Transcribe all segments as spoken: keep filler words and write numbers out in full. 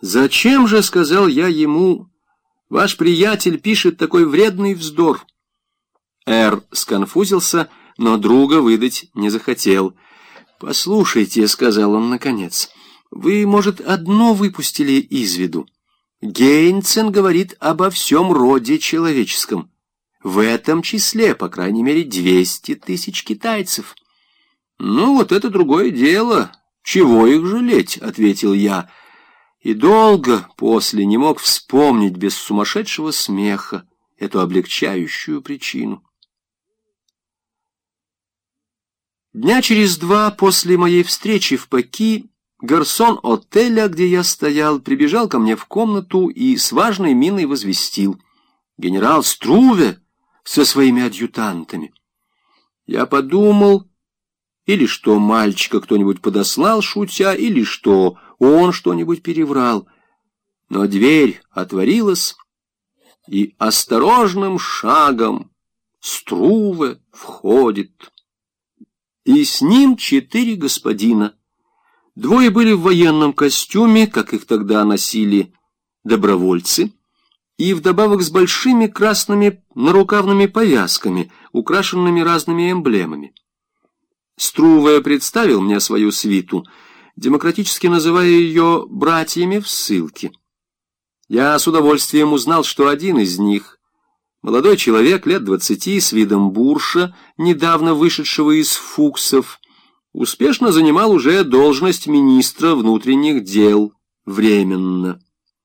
«Зачем же, — сказал я ему, — ваш приятель пишет такой вредный вздор?» Эр сконфузился, но друга выдать не захотел. «Послушайте, — сказал он наконец, — вы, может, одно выпустили из виду. Гейнцен говорит обо всем роде человеческом. В этом числе, по крайней мере, двести тысяч китайцев». «Ну, вот это другое дело. Чего их жалеть?» — ответил я. И долго после не мог вспомнить без сумасшедшего смеха эту облегчающую причину. Дня через два после моей встречи в Пеки гарсон отеля, где я стоял, прибежал ко мне в комнату и с важной миной возвестил: «Генерал Струве со своими адъютантами». Я подумал, или что мальчика кто-нибудь подослал, шутя, или что он что-нибудь переврал. Но дверь отворилась, и осторожным шагом Струве входит. И с ним четыре господина. Двое были в военном костюме, как их тогда носили добровольцы, и вдобавок с большими красными нарукавными повязками, украшенными разными эмблемами. Струве представил мне свою свиту, демократически называя ее «братьями в ссылке». Я с удовольствием узнал, что один из них, молодой человек лет двадцати, с видом бурша, недавно вышедшего из фуксов, успешно занимал уже должность министра внутренних дел временно.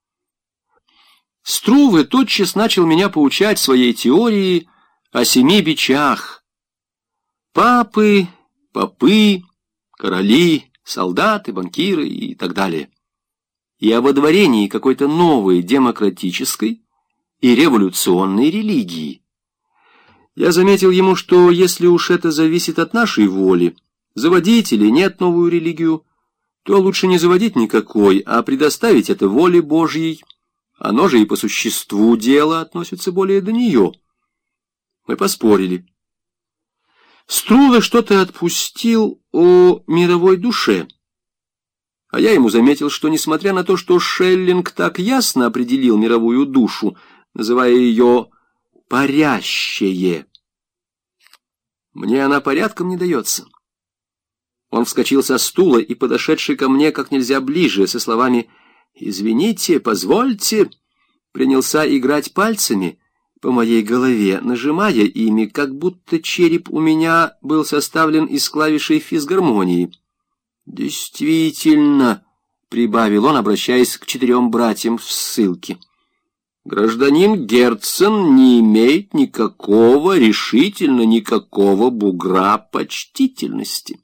Струве тотчас начал меня поучать своей теории о семи бичах. Папы, попы, короли, солдаты, банкиры и так далее. И о водворении какой-то новой демократической и революционной религии. Я заметил ему, что если уж это зависит от нашей воли, заводить или нет новую религию, то лучше не заводить никакой, а предоставить это воле Божьей. Оно же и по существу дела относится более до нее. Мы поспорили. Струве что-то отпустил о мировой душе. А я ему заметил, что, несмотря на то, что Шеллинг так ясно определил мировую душу, называя ее «парящее», мне она порядком не дается. Он вскочил со стула и, подошедший ко мне как нельзя ближе, со словами «Извините, позвольте», принялся играть пальцами по моей голове, нажимая ими, как будто череп у меня был составлен из клавишей физгармонии. «Действительно», — прибавил он, обращаясь к четырем братьям в ссылке, «гражданин Герцен не имеет никакого, решительно никакого бугра почтительности».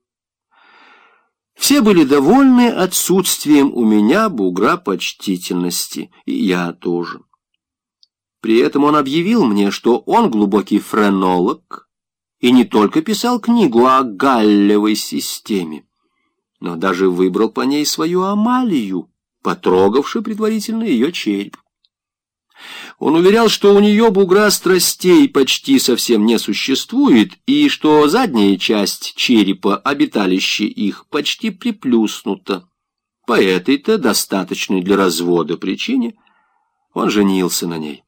Все были довольны отсутствием у меня бугра почтительности, и я тоже. При этом он объявил мне, что он глубокий френолог, и не только писал книгу о галлевой системе, но даже выбрал по ней свою Амалию, потрогавши предварительно ее череп. Он уверял, что у нее бугра страстей почти совсем не существует, и что задняя часть черепа, обиталище их, почти приплюснута. По этой-то, достаточной для развода причине, он женился на ней.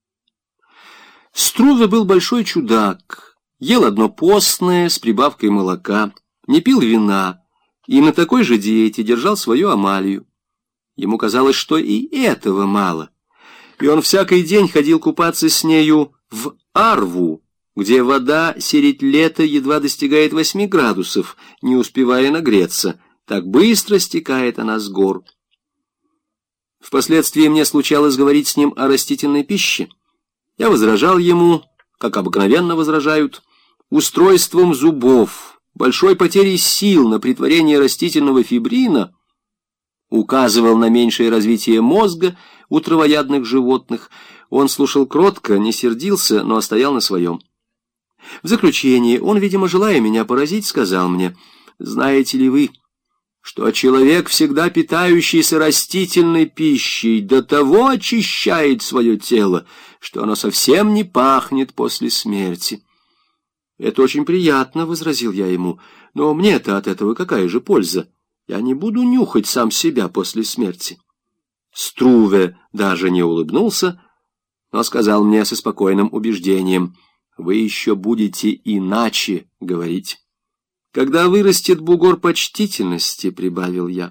Струве был большой чудак, ел одно постное с прибавкой молока, не пил вина, и на такой же диете держал свою Амалию. Ему казалось, что и этого мало. И он всякий день ходил купаться с нею в Арву, где вода середь лета едва достигает восьми градусов, не успевая нагреться. Так быстро стекает она с гор. Впоследствии мне случалось говорить с ним о растительной пище. Я возражал ему, как обыкновенно возражают, устройством зубов, большой потерей сил на притворение растительного фибрина, указывал на меньшее развитие мозга у травоядных животных. Он слушал кротко, не сердился, но стоял на своем. В заключение он, видимо, желая меня поразить, сказал мне: «Знаете ли вы, что человек, всегда питающийся растительной пищей, до того очищает свое тело, что оно совсем не пахнет после смерти?» «Это очень приятно», — возразил я ему, — «но мне-то от этого какая же польза? Я не буду нюхать сам себя после смерти». Струве даже не улыбнулся, но сказал мне со спокойным убеждением: «Вы еще будете иначе говорить. Когда вырастет бугор почтительности», — прибавил я.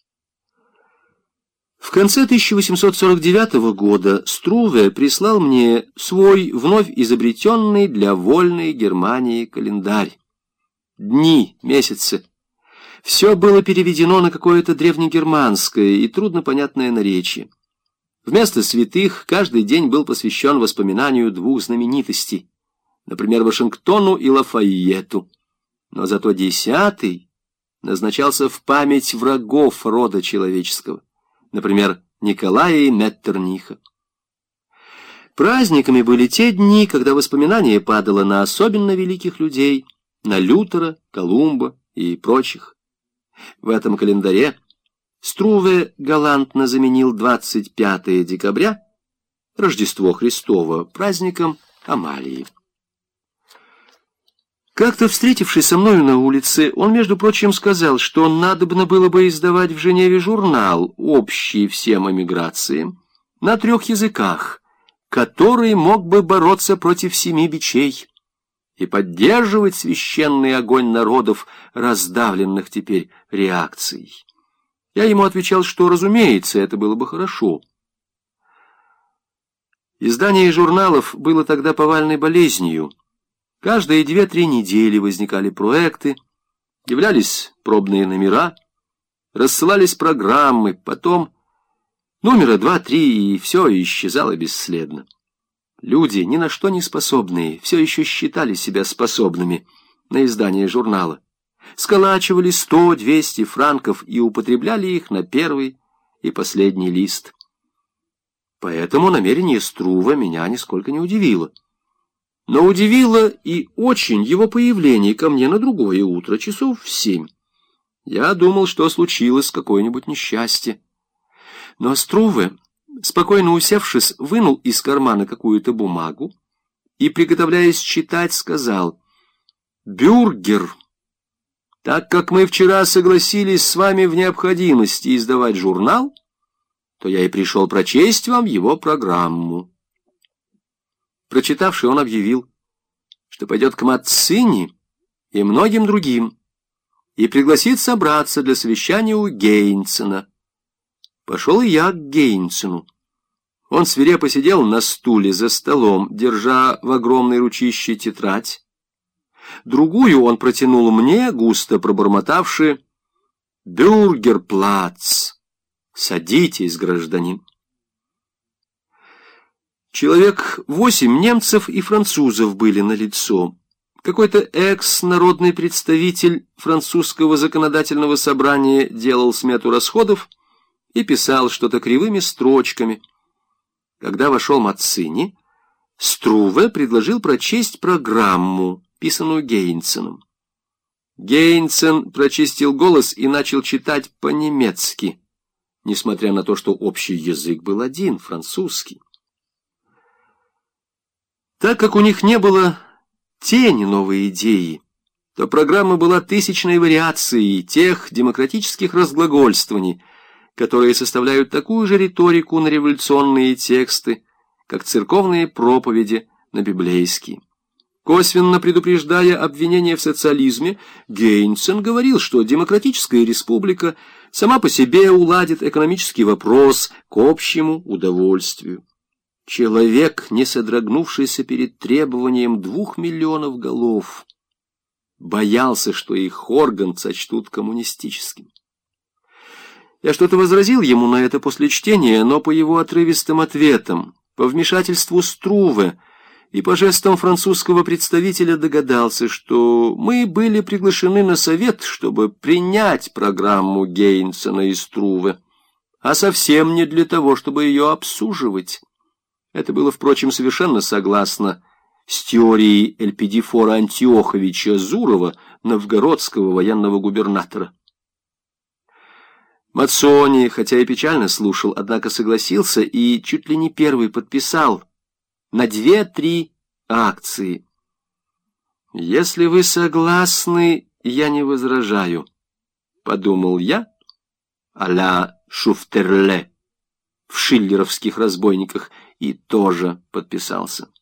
В конце тысяча восемьсот сорок девятого года Струве прислал мне свой вновь изобретенный для вольной Германии календарь. Дни, месяцы. Все было переведено на какое-то древнегерманское и труднопонятное наречие. Вместо святых каждый день был посвящен воспоминанию двух знаменитостей, например, Вашингтону и Лафайету. Но зато десятый назначался в память врагов рода человеческого, например, Николая и Меттерниха. Праздниками были те дни, когда воспоминание падало на особенно великих людей, на Лютера, Колумба и прочих. В этом календаре Струве галантно заменил двадцать пятое декабря, Рождество Христово, праздником Амалии. Как-то, встретившись со мною на улице, он, между прочим, сказал, что надобно было бы издавать в Женеве журнал, общий всем эмиграциям, на трех языках, который мог бы бороться против семи бичей и поддерживать священный огонь народов, раздавленных теперь реакцией. Я ему отвечал, что, разумеется, это было бы хорошо. Издание журналов было тогда повальной болезнью. Каждые две-три недели возникали проекты, являлись пробные номера, рассылались программы, потом номера два-три, и все исчезало бесследно. Люди, ни на что не способные, все еще считали себя способными на издание журнала, сколачивали сто-двести франков и употребляли их на первый и последний лист. Поэтому намерение Струве меня нисколько не удивило. Но удивило и очень его появление ко мне на другое утро, часов в семь. Я думал, что случилось какое-нибудь несчастье. Но Струве, спокойно усевшись, вынул из кармана какую-то бумагу и, приготовляясь читать, сказал: «Бюргер, так как мы вчера согласились с вами в необходимости издавать журнал, то я и пришел прочесть вам его программу». Прочитавший, он объявил, что пойдет к Маццини и многим другим и пригласит собраться для совещания у Гейнцена. Пошел и я к Гейнцену. Он свирепо сидел на стуле за столом, держа в огромной ручище тетрадь. Другую он протянул мне, густо пробормотавши: «Бюргерплац! Садитесь, гражданин!» Человек восемь немцев и французов были налицо. Какой-то экс-народный представитель французского законодательного собрания делал смету расходов и писал что-то кривыми строчками. Когда вошел Маццини, Струве предложил прочесть программу, писанную Гейнценом. Гейнцен прочистил голос и начал читать по-немецки, несмотря на то, что общий язык был один — французский. Так как у них не было тени новой идеи, то программа была тысячной вариацией тех демократических разглагольствований, которые составляют такую же риторику на революционные тексты, как церковные проповеди на библейские. Косвенно предупреждая обвинения в социализме, Гейнцен говорил, что демократическая республика сама по себе уладит экономический вопрос к общему удовольствию. Человек, не содрогнувшийся перед требованием двух миллионов голов, боялся, что их орган сочтут коммунистическим. Я что-то возразил ему на это после чтения, но по его отрывистым ответам, по вмешательству Струве и по жестам французского представителя догадался, что мы были приглашены на совет, чтобы принять программу Гейнцена и Струве, а совсем не для того, чтобы ее обсуживать. Это было, впрочем, совершенно согласно с теорией Эльпидифора Антиоховича Зурова, новгородского военного губернатора. Маццони, хотя и печально слушал, однако согласился и чуть ли не первый подписал на две-три акции. «Если вы согласны, я не возражаю», — подумал я, а-ля Шуфтерле. в шиллеровских разбойниках и тоже подписался.